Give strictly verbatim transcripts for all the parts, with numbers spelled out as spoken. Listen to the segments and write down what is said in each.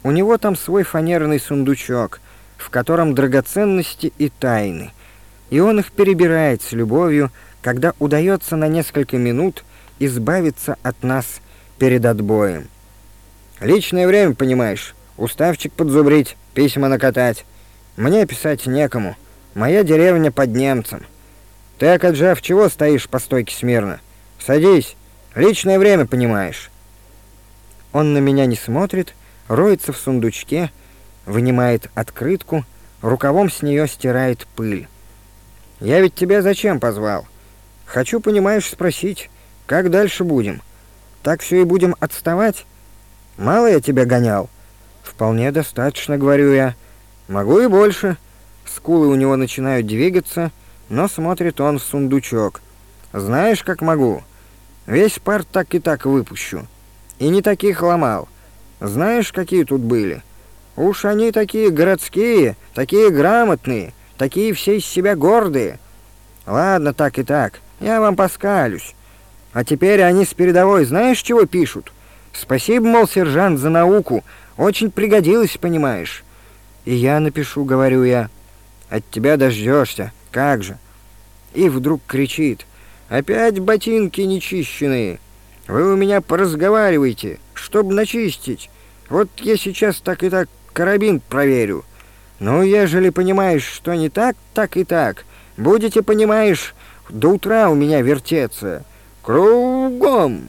У него там свой фанерный сундучок, в котором драгоценности и тайны, и он их перебирает с любовью, когда удается на несколько минут избавиться от нас перед отбоем. Личное время, понимаешь, уставчик подзубрить, письма накатать. Мне писать некому, моя деревня под немцем. Ты, Акаджав, чего стоишь по стойке смирно? Садись, личное время, понимаешь. Он на меня не смотрит, роется в сундучке, вынимает открытку, рукавом с нее стирает пыль. Я ведь тебя зачем позвал? Хочу, понимаешь, спросить, как дальше будем? Так все и будем отставать? Мало я тебя гонял? Вполне достаточно, говорю я. Могу и больше. Скулы у него начинают двигаться, но смотрит он в сундучок. Знаешь, как могу? Весь пар так и так выпущу. И не таких ломал. Знаешь, какие тут были? Уж они такие городские, такие грамотные, такие все из себя гордые. Ладно, так и так, я вам поскалюсь. А теперь они с передовой знаешь, чего пишут? Спасибо, мол, сержант, за науку. Очень пригодилось, понимаешь. И я напишу, говорю я. От тебя дождешься, как же. И вдруг кричит. Опять ботинки нечищенные. Вы у меня поразговаривайте, чтобы начистить. Вот я сейчас так и так карабин проверю. Ну, ежели понимаешь, что не так, так и так. Будете, понимаешь, до утра у меня вертеться. Кругом.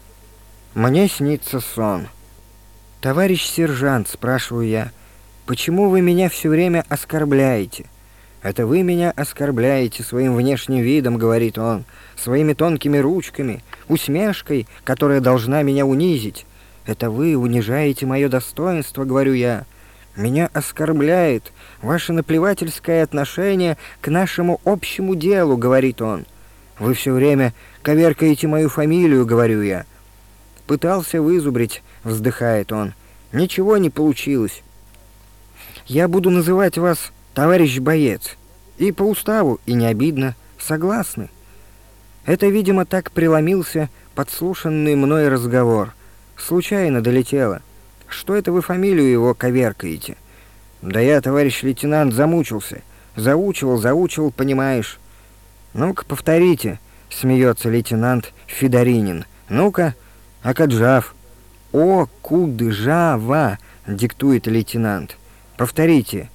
Мне снится сон. «Товарищ сержант, — спрашиваю я, — почему вы меня все время оскорбляете?» «Это вы меня оскорбляете своим внешним видом, — говорит он, — своими тонкими ручками, усмешкой, которая должна меня унизить. Это вы унижаете мое достоинство, — говорю я. Меня оскорбляет ваше наплевательское отношение к нашему общему делу, — говорит он. Вы все время коверкаете мою фамилию, — говорю я. Пытался вызубрить, — вздыхает он. Ничего не получилось. Я буду называть вас товарищ боец. И по уставу, и не обидно. Согласны? Это, видимо, так преломился подслушанный мной разговор. Случайно долетело. Что это вы фамилию его коверкаете? Да я, товарищ лейтенант, замучился. Заучивал, заучивал, понимаешь. Ну-ка, повторите, смеется лейтенант Федоринин. Ну-ка, Акаджав. О, Куджава, диктует лейтенант. Повторите.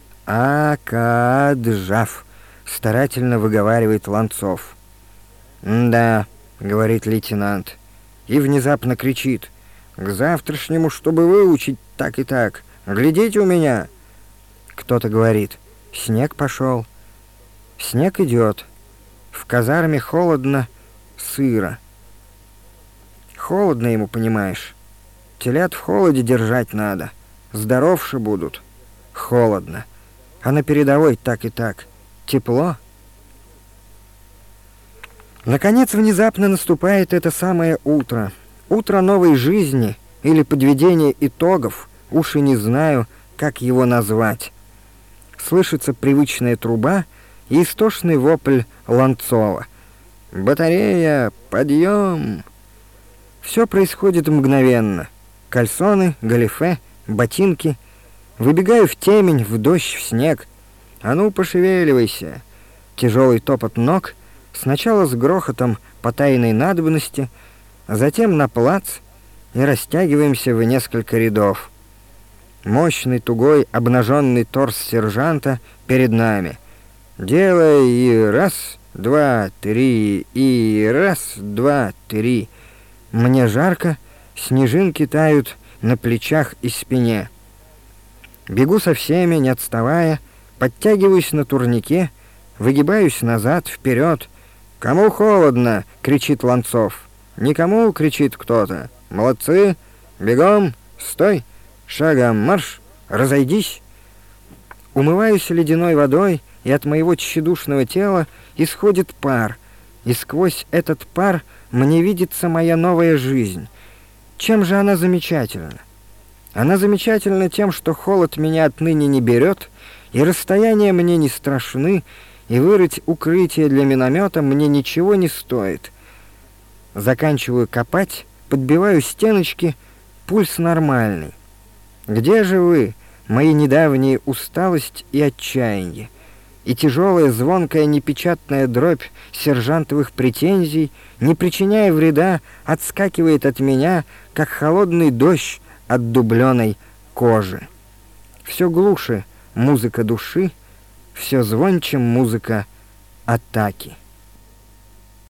Акаджав, старательно выговаривает Ланцов. «Да», — говорит лейтенант, и внезапно кричит. «К завтрашнему, чтобы выучить так и так. Глядите у меня!» Кто-то говорит. «Снег пошел». Снег идет. В казарме холодно, сыро. Холодно ему, понимаешь. Телят в холоде держать надо. Здоровше будут. Холодно. А на передовой так и так. Тепло. Наконец, внезапно наступает это самое утро. Утро новой жизни или подведение итогов. Уж и не знаю, как его назвать. Слышится привычная труба и истошный вопль Ланцова. «Батарея, подъем!» Все происходит мгновенно. Кальсоны, галифе, ботинки. Выбегаю в темень, в дождь, в снег. А ну, пошевеливайся. Тяжелый топот ног. Сначала с грохотом по тайной надобности, а затем на плац, и растягиваемся в несколько рядов. Мощный, тугой, обнаженный торс сержанта перед нами. Делай и раз, два, три, и раз, два, три. Мне жарко, снежинки тают на плечах и спине. Бегу со всеми, не отставая, подтягиваюсь на турнике, выгибаюсь назад, вперед. «Кому холодно?» — кричит Ланцов. «Никому!» — кричит кто-то. «Молодцы! Бегом! Стой! Шагом марш! Разойдись!» Умываюсь ледяной водой, и от моего тщедушного тела исходит пар, и сквозь этот пар мне видится моя новая жизнь. Чем же она замечательна? Она замечательна тем, что холод меня отныне не берет, и расстояния мне не страшны, и вырыть укрытие для миномета мне ничего не стоит. Заканчиваю копать, подбиваю стеночки, пульс нормальный. Где же вы, мои недавние усталость и отчаяние? И тяжелая звонкая непечатная дробь сержантовых претензий, не причиняя вреда, отскакивает от меня, как холодный дождь от дубленой кожи. Все глуше музыка души, все звонче музыка атаки.